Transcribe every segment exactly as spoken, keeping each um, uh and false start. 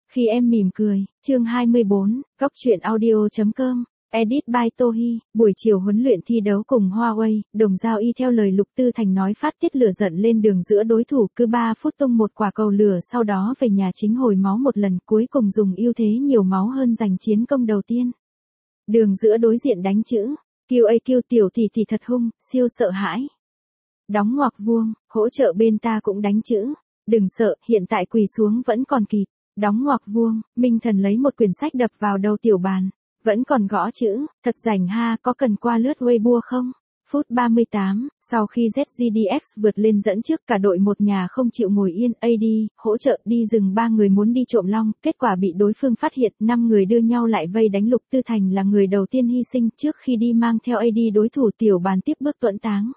Khi em mỉm cười, chương hai mươi bốn, góc truyện audio.com, edit by Tohi, buổi chiều huấn luyện thi đấu cùng Huawei, Đồng Dao y theo lời Lục Tư Thành nói phát tiết lửa giận lên đường giữa đối thủ, cứ ba phút tung một quả cầu lửa, sau đó về nhà chính hồi máu một lần, cuối cùng dùng ưu thế nhiều máu hơn giành chiến công đầu tiên. Đường giữa đối diện đánh chữ, Q A Q tiểu tỷ tỷ thật hung, siêu sợ hãi. Đóng ngoặc vuông, hỗ trợ bên ta cũng đánh chữ, đừng sợ, hiện tại quỳ xuống vẫn còn kịp. Đóng ngoặc vuông, Minh Thần lấy một quyển sách đập vào đầu Tiểu Bàn. Vẫn còn gõ chữ, thật rảnh ha, có cần qua lướt Weibo không? Phút ba mươi tám, sau khi Z G D X vượt lên dẫn trước, cả đội một nhà không chịu ngồi yên, a đê, hỗ trợ đi rừng ba người muốn đi trộm long, kết quả bị đối phương phát hiện, năm người đưa nhau lại vây đánh. Lục Tư Thành là người đầu tiên hy sinh, trước khi đi mang theo a đê đối thủ Tiểu Bàn tiếp bước tuẫn táng.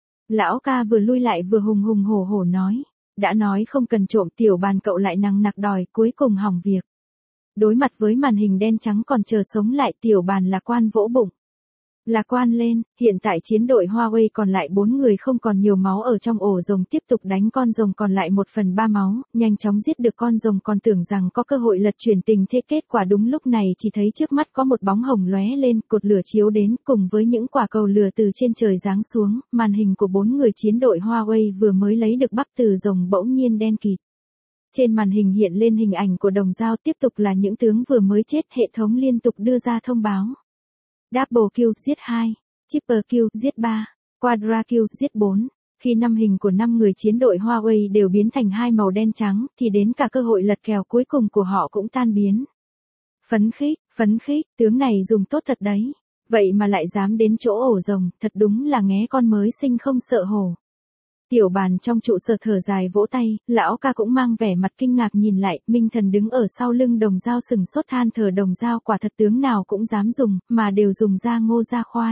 Lão ca vừa lui lại vừa hùng hùng hổ hổ nói. Đã nói không cần trộm, Tiểu Bàn cậu lại nằng nặc đòi, cuối cùng hỏng việc. Đối mặt với màn hình đen trắng còn chờ sống lại, Tiểu Bàn lạc quan vỗ bụng. Lạc quan lên, hiện tại chiến đội Huawei còn lại bốn người không còn nhiều máu ở trong ổ rồng, tiếp tục đánh con rồng còn lại một phần ba máu, nhanh chóng giết được con rồng, còn tưởng rằng có cơ hội lật chuyển tình thế, kết quả đúng lúc này chỉ thấy trước mắt có một bóng hồng lóe lên, cột lửa chiếu đến, cùng với những quả cầu lửa từ trên trời giáng xuống, màn hình của bốn người chiến đội Huawei vừa mới lấy được bắp từ rồng bỗng nhiên đen kịt. Trên màn hình hiện lên hình ảnh của Đồng Dao, tiếp tục là những tướng vừa mới chết, hệ thống liên tục đưa ra thông báo. Double kill giết hai, triple kill giết ba, quadra kill giết bốn. Khi năm hình của năm người chiến đội Huawei đều biến thành hai màu đen trắng, thì đến cả cơ hội lật kèo cuối cùng của họ cũng tan biến. Phấn khích, phấn khích, tướng này dùng tốt thật đấy. Vậy mà lại dám đến chỗ ổ rồng, thật đúng là nghé con mới sinh không sợ hổ. Tiểu Bàn trong trụ sở thở dài vỗ tay, lão ca cũng mang vẻ mặt kinh ngạc nhìn lại, Minh Thần đứng ở sau lưng Đồng Dao sừng sốt than thở, Đồng Dao quả thật tướng nào cũng dám dùng, mà đều dùng da ngô da khoai.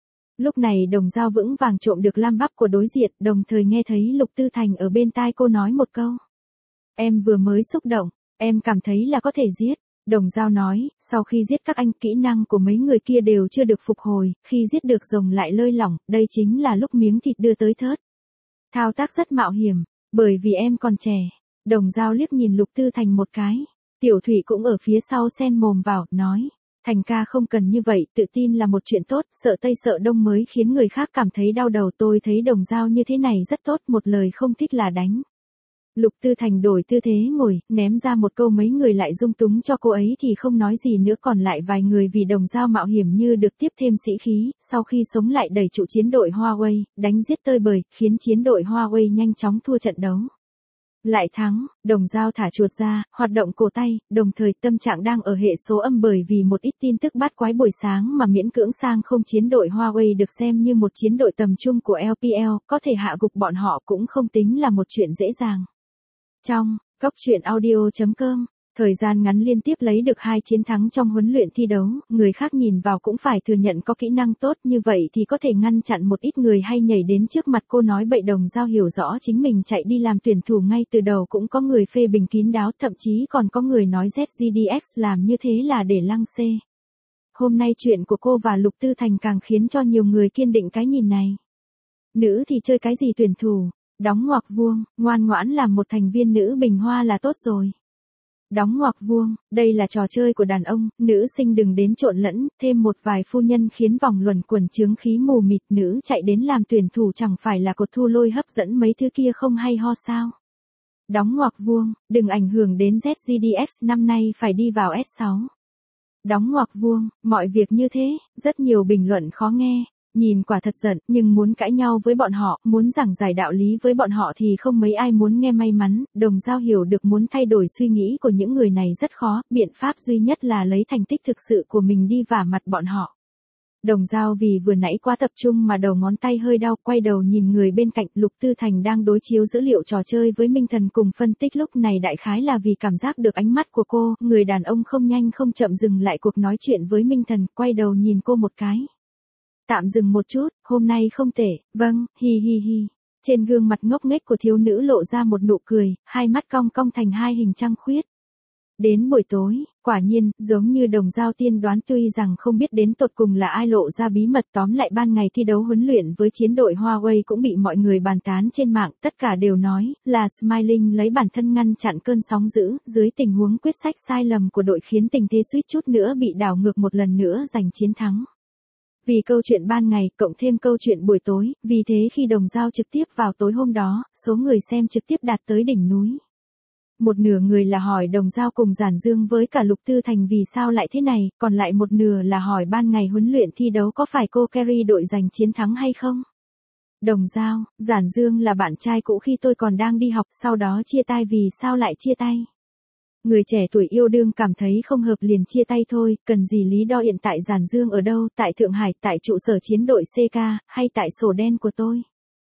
Lúc này Đồng Dao vững vàng trộm được lam bắp của đối diện, đồng thời nghe thấy Lục Tư Thành ở bên tai cô nói một câu. Em vừa mới xúc động, em cảm thấy là có thể giết. Đồng Dao nói, sau khi giết các anh, kỹ năng của mấy người kia đều chưa được phục hồi, khi giết được rồng lại lơi lỏng, đây chính là lúc miếng thịt đưa tới thớt. Thao tác rất mạo hiểm, bởi vì em còn trẻ. Đồng Dao liếc nhìn Lục Tư Thành một cái. Tiểu Thủy cũng ở phía sau xen mồm vào, nói. Thành ca không cần như vậy, tự tin là một chuyện tốt, sợ Tây sợ Đông mới khiến người khác cảm thấy đau đầu. Tôi thấy Đồng Dao như thế này rất tốt, một lời không thích là đánh. Lục Tư Thành đổi tư thế ngồi, ném ra một câu, mấy người lại dung túng cho cô ấy thì không nói gì nữa, còn lại vài người vì Đồng Dao mạo hiểm như được tiếp thêm sĩ khí, sau khi sống lại đẩy trụ chiến đội Huawei, đánh giết tơi bời, khiến chiến đội Huawei nhanh chóng thua trận đấu. Lại thắng, Đồng Dao thả chuột ra, hoạt động cổ tay, đồng thời tâm trạng đang ở hệ số âm bởi vì một ít tin tức bát quái buổi sáng mà miễn cưỡng sang không. Chiến đội Huawei được xem như một chiến đội tầm trung của L P L, có thể hạ gục bọn họ cũng không tính là một chuyện dễ dàng. Trong góc truyện audio.com, thời gian ngắn liên tiếp lấy được hai chiến thắng trong huấn luyện thi đấu, người khác nhìn vào cũng phải thừa nhận có kỹ năng tốt như vậy thì có thể ngăn chặn một ít người hay nhảy đến trước mặt cô nói bậy. Đồng Dao hiểu rõ chính mình chạy đi làm tuyển thủ ngay từ đầu, cũng có người phê bình kín đáo, thậm chí còn có người nói Z G D X làm như thế là để lăng xê. Hôm nay chuyện của cô và Lục Tư Thành càng khiến cho nhiều người kiên định cái nhìn này. Nữ thì chơi cái gì tuyển thủ? Đóng ngoặc vuông, ngoan ngoãn làm một thành viên nữ bình hoa là tốt rồi. Đóng ngoặc vuông, đây là trò chơi của đàn ông, nữ sinh đừng đến trộn lẫn, thêm một vài phu nhân khiến vòng luẩn quẩn chướng khí mù mịt, nữ chạy đến làm tuyển thủ chẳng phải là cột thu lôi hấp dẫn mấy thứ kia không hay ho sao. Đóng ngoặc vuông, đừng ảnh hưởng đến Z G D X năm nay phải đi vào S sáu. Đóng ngoặc vuông, mọi việc như thế, rất nhiều bình luận khó nghe. Nhìn quả thật giận, nhưng muốn cãi nhau với bọn họ, muốn giảng giải đạo lý với bọn họ thì không mấy ai muốn nghe. May mắn, Đồng Dao hiểu được muốn thay đổi suy nghĩ của những người này rất khó, biện pháp duy nhất là lấy thành tích thực sự của mình đi vả mặt bọn họ. Đồng Dao vì vừa nãy quá tập trung mà đầu ngón tay hơi đau, quay đầu nhìn người bên cạnh. Lục Tư Thành đang đối chiếu dữ liệu trò chơi với Minh Thần cùng phân tích, lúc này đại khái là vì cảm giác được ánh mắt của cô, người đàn ông không nhanh không chậm dừng lại cuộc nói chuyện với Minh Thần, quay đầu nhìn cô một cái. Tạm dừng một chút, hôm nay không tệ, vâng, hi hi hi. Trên gương mặt ngốc nghếch của thiếu nữ lộ ra một nụ cười, hai mắt cong cong thành hai hình trăng khuyết. Đến buổi tối, quả nhiên, giống như Đồng Dao tiên đoán tuy rằng không biết đến tột cùng là ai lộ ra bí mật tóm lại ban ngày thi đấu huấn luyện với chiến đội Huawei cũng bị mọi người bàn tán trên mạng, tất cả đều nói là Smiling lấy bản thân ngăn chặn cơn sóng dữ, dưới tình huống quyết sách sai lầm của đội khiến tình thế suýt chút nữa bị đảo ngược một lần nữa giành chiến thắng. Vì câu chuyện ban ngày, cộng thêm câu chuyện buổi tối, vì thế khi Đồng Dao trực tiếp vào tối hôm đó, số người xem trực tiếp đạt tới đỉnh núi. Một nửa người là hỏi Đồng Dao cùng Giản Dương với cả Lục Tư Thành vì sao lại thế này, còn lại một nửa là hỏi ban ngày huấn luyện thi đấu có phải cô carry đội giành chiến thắng hay không. Đồng Dao, Giản Dương là bạn trai cũ khi tôi còn đang đi học, sau đó chia tay vì sao lại chia tay. Người trẻ tuổi yêu đương cảm thấy không hợp liền chia tay thôi, cần gì lý do hiện tại Giản Dương ở đâu, tại Thượng Hải, tại trụ sở chiến đội xê ca, hay tại sổ đen của tôi.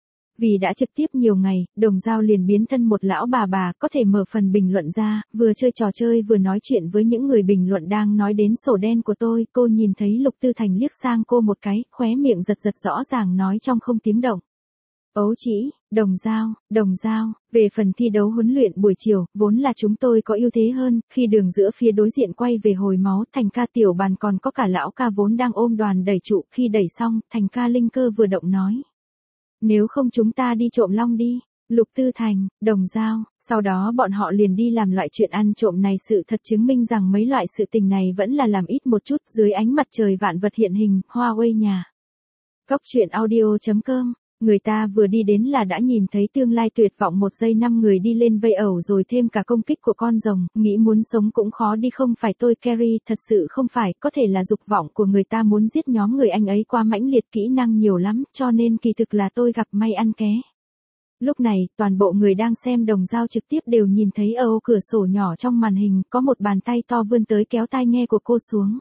Vì đã trực tiếp nhiều ngày, Đồng Dao liền biến thân một lão bà bà, có thể mở phần bình luận ra, vừa chơi trò chơi vừa nói chuyện với những người bình luận đang nói đến sổ đen của tôi. Cô nhìn thấy Lục Tư Thành liếc sang cô một cái, khóe miệng giật giật rõ ràng nói trong không tiếng động. Ấu chỉ, Đồng Dao, Đồng Dao, về phần thi đấu huấn luyện buổi chiều, vốn là chúng tôi có ưu thế hơn, khi đường giữa phía đối diện quay về hồi máu, Thành ca tiểu bàn còn có cả lão ca vốn đang ôm đoàn đẩy trụ, khi đẩy xong, Thành ca linh cơ vừa động nói. Nếu không chúng ta đi trộm long đi. Lục Tư Thành, Đồng Dao, sau đó bọn họ liền đi làm loại chuyện ăn trộm này, sự thật chứng minh rằng mấy loại sự tình này vẫn là làm ít một chút. Dưới ánh mặt trời vạn vật hiện hình, Huawei nhà. Cóc truyện audio chấm com. Người ta vừa đi đến là đã nhìn thấy tương lai tuyệt vọng, một giây năm người đi lên vây ẩu rồi thêm cả công kích của con rồng, nghĩ muốn sống cũng khó đi, không phải tôi carry, thật sự không phải, có thể là dục vọng của người ta muốn giết nhóm người anh ấy qua mãnh liệt, kỹ năng nhiều lắm, cho nên kỳ thực là tôi gặp may ăn ké. Lúc này, toàn bộ người đang xem Đồng Dao trực tiếp đều nhìn thấy ở ô cửa sổ nhỏ trong màn hình, có một bàn tay to vươn tới kéo tai nghe của cô xuống.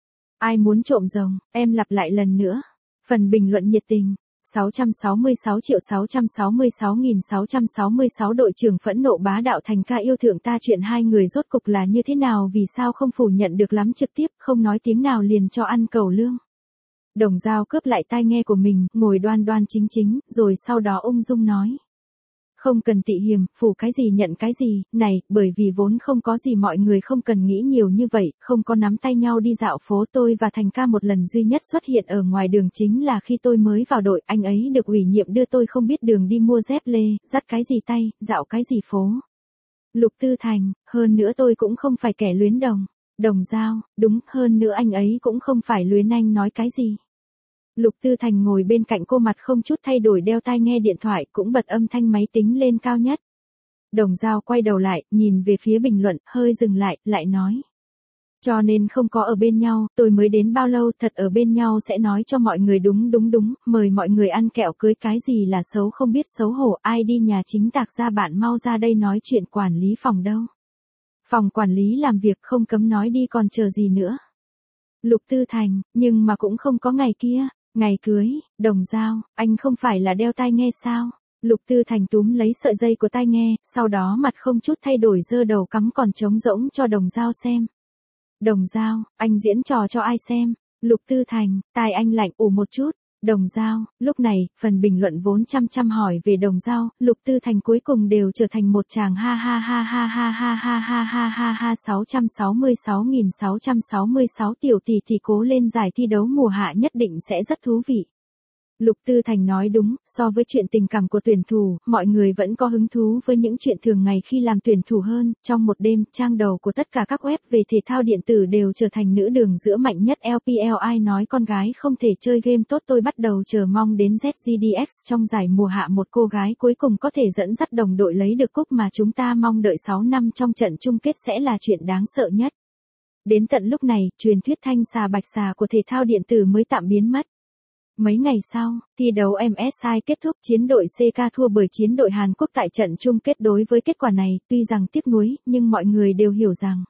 Ai muốn trộm rồng, em lặp lại lần nữa. Phần bình luận nhiệt tình. sáu trăm sáu mươi sáu triệu sáu trăm sáu mươi sáu nghìn sáu trăm sáu mươi sáu đội trưởng phẫn nộ bá đạo Thành ca yêu thượng ta, chuyện hai người rốt cục là như thế nào, vì sao không phủ nhận được lắm, trực tiếp không nói tiếng nào liền cho ăn cẩu lương. Đồng Dao cướp lại tai nghe của mình, ngồi đoan đoan chính chính, rồi sau đó ung dung nói. Không cần tị hiềm, phủ cái gì nhận cái gì, này, bởi vì vốn không có gì, mọi người không cần nghĩ nhiều như vậy, không có nắm tay nhau đi dạo phố. Tôi và Thành ca một lần duy nhất xuất hiện ở ngoài đường chính là khi tôi mới vào đội, anh ấy được ủy nhiệm đưa tôi không biết đường đi mua dép lê, dắt cái gì tay, dạo cái gì phố. Lục Tư Thành, hơn nữa tôi cũng không phải kẻ luyến đồng. Đồng Dao, đúng, hơn nữa anh ấy cũng không phải luyến anh nói cái gì. Lục Tư Thành ngồi bên cạnh cô, mặt không chút thay đổi, đeo tai nghe điện thoại, cũng bật âm thanh máy tính lên cao nhất. Đồng Dao quay đầu lại, nhìn về phía bình luận, hơi dừng lại, lại nói. Cho nên không có ở bên nhau, tôi mới đến bao lâu, thật ở bên nhau sẽ nói cho mọi người. Đúng đúng đúng, mời mọi người ăn kẹo cưới, cái gì là xấu không biết xấu hổ, ai đi nhà chính tạc ra, bạn mau ra đây nói chuyện. Quản lý phòng đâu? Phòng quản lý làm việc, không cấm nói đi, còn chờ gì nữa. Lục Tư Thành, nhưng mà cũng không có ngày kia. Ngày cưới, Đồng Dao, anh không phải là đeo tai nghe sao? Lục Tư Thành túm lấy sợi dây của tai nghe, sau đó mặt không chút thay đổi giơ đầu cắm còn trống rỗng cho Đồng Dao xem. Đồng Dao, anh diễn trò cho ai xem? Lục Tư Thành, tai anh lạnh, ủ một chút. Đồng Dao, lúc này, phần bình luận vốn chăm chăm hỏi về Đồng Dao, Lục Tư Thành cuối cùng đều trở thành một tràng ha ha ha ha ha ha ha ha ha ha ha. sáu trăm sáu mươi sáu nghìn sáu trăm sáu mươi sáu tiểu tỷ tỷ cố lên, giải thi đấu mùa hạ nhất định sẽ rất thú vị. Lục Tư Thành nói đúng, so với chuyện tình cảm của tuyển thủ, mọi người vẫn có hứng thú với những chuyện thường ngày khi làm tuyển thủ hơn. Trong một đêm, trang đầu của tất cả các web về thể thao điện tử đều trở thành nữ đường giữa mạnh nhất lờ pê lờ. Ai nói con gái không thể chơi game tốt, tôi bắt đầu chờ mong đến zét giê đê ích trong giải mùa hạ, một cô gái cuối cùng có thể dẫn dắt đồng đội lấy được cúp mà chúng ta mong đợi sáu năm trong trận chung kết sẽ là chuyện đáng sợ nhất. Đến tận lúc này, truyền thuyết thanh xà bạch xà của thể thao điện tử mới tạm biến mất. Mấy ngày sau, thi đấu em ét i kết thúc, chiến đội xê ca thua bởi chiến đội Hàn Quốc tại trận chung kết. Đối với kết quả này, tuy rằng tiếc nuối, nhưng mọi người đều hiểu rằng,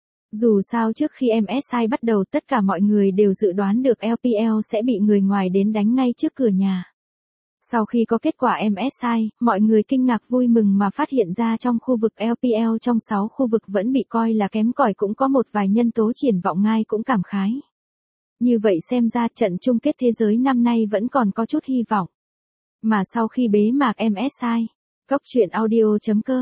dù sao trước khi em ét i bắt đầu, tất cả mọi người đều dự đoán được lờ pê lờ sẽ bị người ngoài đến đánh ngay trước cửa nhà. Sau khi có kết quả em ét i, mọi người kinh ngạc vui mừng mà phát hiện ra trong khu vực lờ pê lờ trong sáu khu vực vẫn bị coi là kém cỏi, cũng có một vài nhân tố triển vọng, ngay cũng cảm khái. Như vậy xem ra trận chung kết thế giới năm nay vẫn còn có chút hy vọng. Mà sau khi bế mạc em ét i, cóc truyện audio chấm com,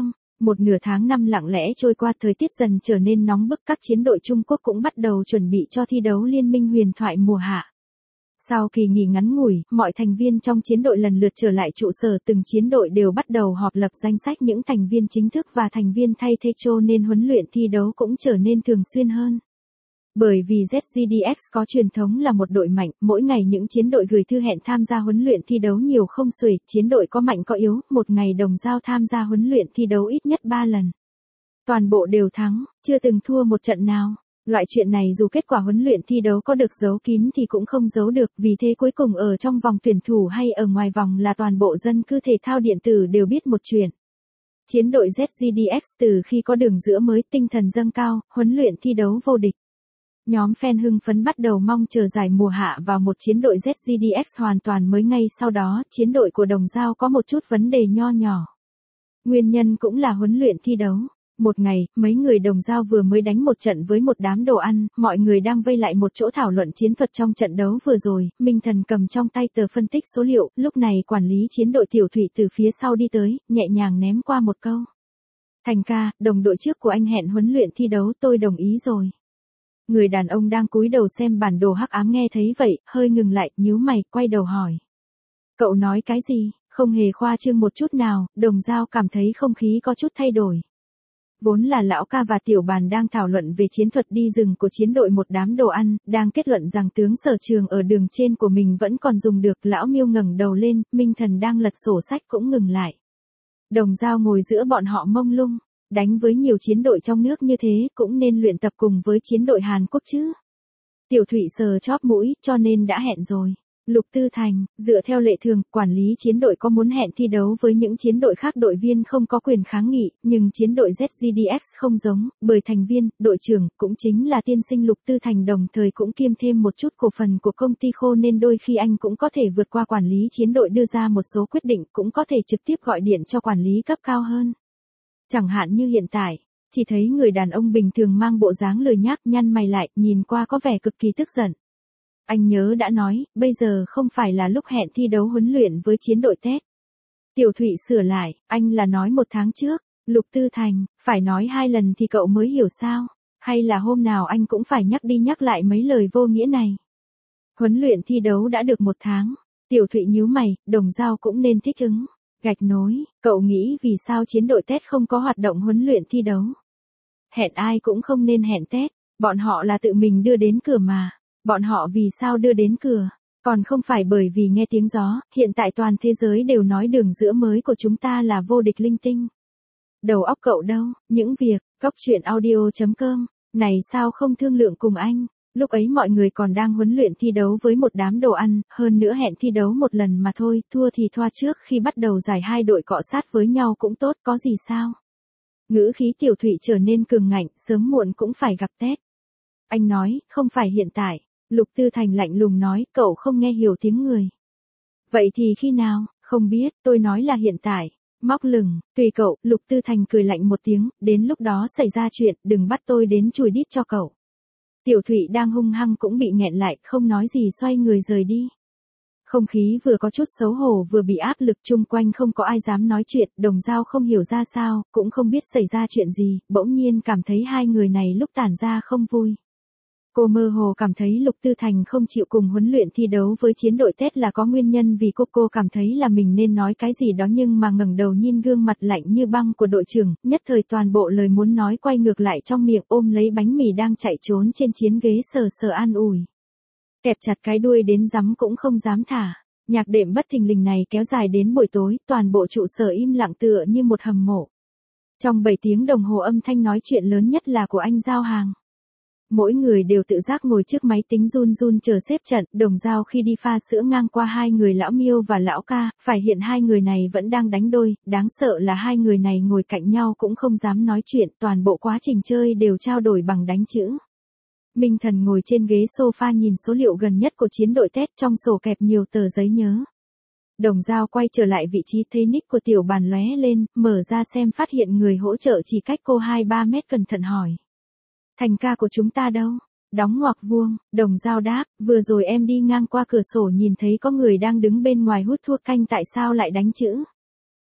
Một nửa tháng năm lặng lẽ trôi qua, thời tiết dần trở nên nóng bức, các chiến đội Trung Quốc cũng bắt đầu chuẩn bị cho thi đấu Liên minh huyền thoại mùa hạ. Sau kỳ nghỉ ngắn ngủi, mọi thành viên trong chiến đội lần lượt trở lại trụ sở, từng chiến đội đều bắt đầu họp lập danh sách những thành viên chính thức và thành viên thay thế, cho nên huấn luyện thi đấu cũng trở nên thường xuyên hơn. Bởi vì Z G D X có truyền thống là một đội mạnh, mỗi ngày những chiến đội gửi thư hẹn tham gia huấn luyện thi đấu nhiều không xuể, chiến đội có mạnh có yếu, một ngày Đồng Dao tham gia huấn luyện thi đấu ít nhất ba lần. Toàn bộ đều thắng, chưa từng thua một trận nào. Loại chuyện này dù kết quả huấn luyện thi đấu có được giấu kín thì cũng không giấu được, vì thế cuối cùng ở trong vòng tuyển thủ hay ở ngoài vòng là toàn bộ dân cư thể thao điện tử đều biết một chuyện. Chiến đội Z G D X từ khi có đường giữa mới, tinh thần dâng cao, huấn luyện thi đấu vô địch. Nhóm fan hưng phấn bắt đầu mong chờ giải mùa hạ vào một chiến đội Z G D X hoàn toàn mới. Ngay sau đó, chiến đội của Đồng Dao có một chút vấn đề nho nhỏ. Nguyên nhân cũng là huấn luyện thi đấu. Một ngày, mấy người Đồng Dao vừa mới đánh một trận với một đám đồ ăn, mọi người đang vây lại một chỗ thảo luận chiến thuật trong trận đấu vừa rồi. Minh Thần cầm trong tay tờ phân tích số liệu, lúc này quản lý chiến đội Tiểu Thụy từ phía sau đi tới, nhẹ nhàng ném qua một câu. Thành ca, đồng đội trước của anh hẹn huấn luyện thi đấu, tôi đồng ý rồi. Người đàn ông đang cúi đầu xem bản đồ hắc ám nghe thấy vậy, hơi ngừng lại, nhíu mày, quay đầu hỏi. Cậu nói cái gì? Không hề khoa trương một chút nào, Đồng Dao cảm thấy không khí có chút thay đổi. Vốn là lão ca và tiểu bàn đang thảo luận về chiến thuật đi rừng của chiến đội một đám đồ ăn, đang kết luận rằng tướng Sở Trường ở đường trên của mình vẫn còn dùng được. Lão Miêu ngẩng đầu lên, Minh Thần đang lật sổ sách cũng ngừng lại. Đồng Dao ngồi giữa bọn họ mông lung, đánh với nhiều chiến đội trong nước như thế cũng nên luyện tập cùng với chiến đội Hàn Quốc chứ. Tiểu Thụy sờ chóp mũi, cho nên đã hẹn rồi. Lục Tư Thành, dựa theo lệ thường, quản lý chiến đội có muốn hẹn thi đấu với những chiến đội khác, đội viên không có quyền kháng nghị, nhưng chiến đội Z G D X không giống, bởi thành viên, đội trưởng, cũng chính là tiên sinh Lục Tư Thành đồng thời cũng kiêm thêm một chút cổ phần của công ty khô, nên đôi khi anh cũng có thể vượt qua quản lý chiến đội đưa ra một số quyết định, cũng có thể trực tiếp gọi điện cho quản lý cấp cao hơn. Chẳng hạn như hiện tại, chỉ thấy người đàn ông bình thường mang bộ dáng lười nhác, nhăn mày lại, nhìn qua có vẻ cực kỳ tức giận. Anh nhớ đã nói, bây giờ không phải là lúc hẹn thi đấu huấn luyện với chiến đội Tết. Tiểu Thụy sửa lại, anh là nói một tháng trước. Lục Tư Thành, phải nói hai lần thì cậu mới hiểu sao? Hay là hôm nào anh cũng phải nhắc đi nhắc lại mấy lời vô nghĩa này? Huấn luyện thi đấu đã được một tháng. Tiểu Thụy nhíu mày, Đồng Dao cũng nên thích ứng. Gạch nối, cậu nghĩ vì sao chiến đội Tết không có hoạt động huấn luyện thi đấu? Hẹn ai cũng không nên hẹn Tết, bọn họ là tự mình đưa đến cửa mà. Bọn họ vì sao đưa đến cửa? Còn không phải bởi vì nghe tiếng gió, hiện tại toàn thế giới đều nói đường giữa mới của chúng ta là vô địch linh tinh. Đầu óc cậu đâu, những việc, góc chuyện audio chấm com, này sao không thương lượng cùng anh? Lúc ấy mọi người còn đang huấn luyện thi đấu với một đám đồ ăn, hơn nữa hẹn thi đấu một lần mà thôi, thua thì thoa trước khi bắt đầu giải hai đội cọ sát với nhau cũng tốt, có gì sao? Ngữ khí Tiểu Thụy trở nên cường ngạnh, sớm muộn cũng phải gặp Tết. Anh nói, không phải hiện tại. Lục Tư Thành lạnh lùng nói, cậu không nghe hiểu tiếng người. Vậy thì khi nào? Không biết, tôi nói là hiện tại. Móc lửng, tùy cậu, Lục Tư Thành cười lạnh một tiếng, đến lúc đó xảy ra chuyện, đừng bắt tôi đến chùi đít cho cậu. Tiểu Thụy đang hung hăng cũng bị nghẹn lại, không nói gì xoay người rời đi. Không khí vừa có chút xấu hổ vừa bị áp lực, chung quanh không có ai dám nói chuyện, Đồng Dao không hiểu ra sao, cũng không biết xảy ra chuyện gì, bỗng nhiên cảm thấy hai người này lúc tản ra không vui. Cô mơ hồ cảm thấy Lục Tư Thành không chịu cùng huấn luyện thi đấu với chiến đội Tết là có nguyên nhân, vì cô cô cảm thấy là mình nên nói cái gì đó, nhưng mà ngẩng đầu nhìn gương mặt lạnh như băng của đội trưởng, nhất thời toàn bộ lời muốn nói quay ngược lại trong miệng, ôm lấy bánh mì đang chạy trốn trên chiến ghế sờ sờ an ủi. Kẹp chặt cái đuôi đến rắm cũng không dám thả. Nhạc đệm bất thình lình này kéo dài đến buổi tối, toàn bộ trụ sở im lặng tựa như một hầm mộ. Trong bảy tiếng đồng hồ âm thanh nói chuyện lớn nhất là của anh giao hàng. Mỗi người đều tự giác ngồi trước máy tính run run chờ xếp trận. Đồng Dao khi đi pha sữa ngang qua hai người lão Miêu và lão ca, phải hiện hai người này vẫn đang đánh đôi, đáng sợ là hai người này ngồi cạnh nhau cũng không dám nói chuyện, toàn bộ quá trình chơi đều trao đổi bằng đánh chữ. Minh Thần ngồi trên ghế sofa nhìn số liệu gần nhất của chiến đội Tết, trong sổ kẹp nhiều tờ giấy nhớ. Đồng Dao quay trở lại vị trí, thấy nick của tiểu bàn lóe lên, mở ra xem phát hiện người hỗ trợ chỉ cách cô hai ba mét, cẩn thận hỏi. Thành ca của chúng ta đâu? Đóng ngoặc vuông, Đồng Dao đáp, vừa rồi em đi ngang qua cửa sổ nhìn thấy có người đang đứng bên ngoài hút thuốc canh, tại sao lại đánh chữ?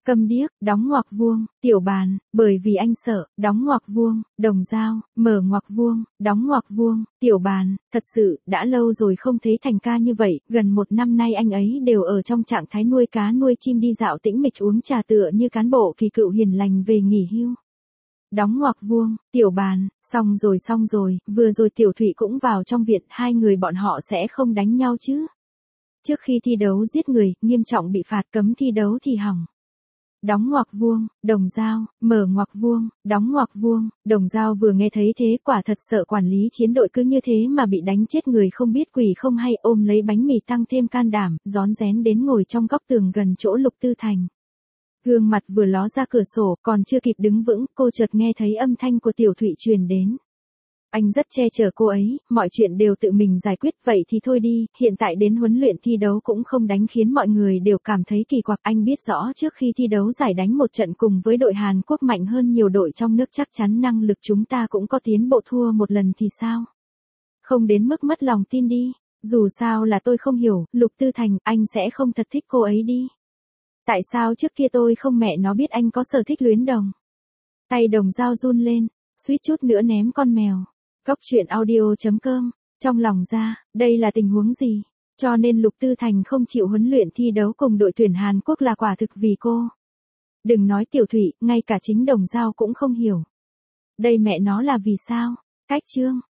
Câm điếc, đóng ngoặc vuông, tiểu bàn, bởi vì anh sợ, đóng ngoặc vuông, đồng dao, mở ngoặc vuông, đóng ngoặc vuông, tiểu bàn, thật sự, đã lâu rồi không thấy Thành ca như vậy, gần một năm nay anh ấy đều ở trong trạng thái nuôi cá nuôi chim đi dạo tĩnh mịch uống trà tựa như cán bộ kỳ cựu hiền lành về nghỉ hưu. Đóng ngoặc vuông, tiểu bàn, xong rồi xong rồi, vừa rồi Tiểu Thụy cũng vào trong viện, hai người bọn họ sẽ không đánh nhau chứ. Trước khi thi đấu giết người, nghiêm trọng bị phạt cấm thi đấu thì hỏng. Đóng ngoặc vuông, đồng dao, mở ngoặc vuông, đóng ngoặc vuông, đồng dao vừa nghe thấy thế quả thật sợ quản lý chiến đội cứ như thế mà bị đánh chết người không biết quỷ không hay, ôm lấy bánh mì tăng thêm can đảm, rón rén đến ngồi trong góc tường gần chỗ Lục Tư Thành. Gương mặt vừa ló ra cửa sổ, còn chưa kịp đứng vững, cô chợt nghe thấy âm thanh của Tiểu Thụy truyền đến. Anh rất che chở cô ấy, mọi chuyện đều tự mình giải quyết, vậy thì thôi đi, hiện tại đến huấn luyện thi đấu cũng không đánh khiến mọi người đều cảm thấy kỳ quặc. Anh biết rõ trước khi thi đấu giải đánh một trận cùng với đội Hàn Quốc mạnh hơn nhiều đội trong nước chắc chắn năng lực chúng ta cũng có tiến bộ, thua một lần thì sao? Không đến mức mất lòng tin đi, dù sao là tôi không hiểu, Lục Tư Thành, anh sẽ không thật thích cô ấy đi. Tại sao trước kia tôi không mẹ nó biết anh có sở thích luyến đồng? Tay đồng dao run lên, suýt chút nữa ném con mèo. Góc truyện audio chấm com, trong lòng ra, đây là tình huống gì? Cho nên Lục Tư Thành không chịu huấn luyện thi đấu cùng đội tuyển Hàn Quốc là quả thực vì cô. Đừng nói Tiểu Thụy, ngay cả chính đồng dao cũng không hiểu. Đây mẹ nó là vì sao? Cách chương.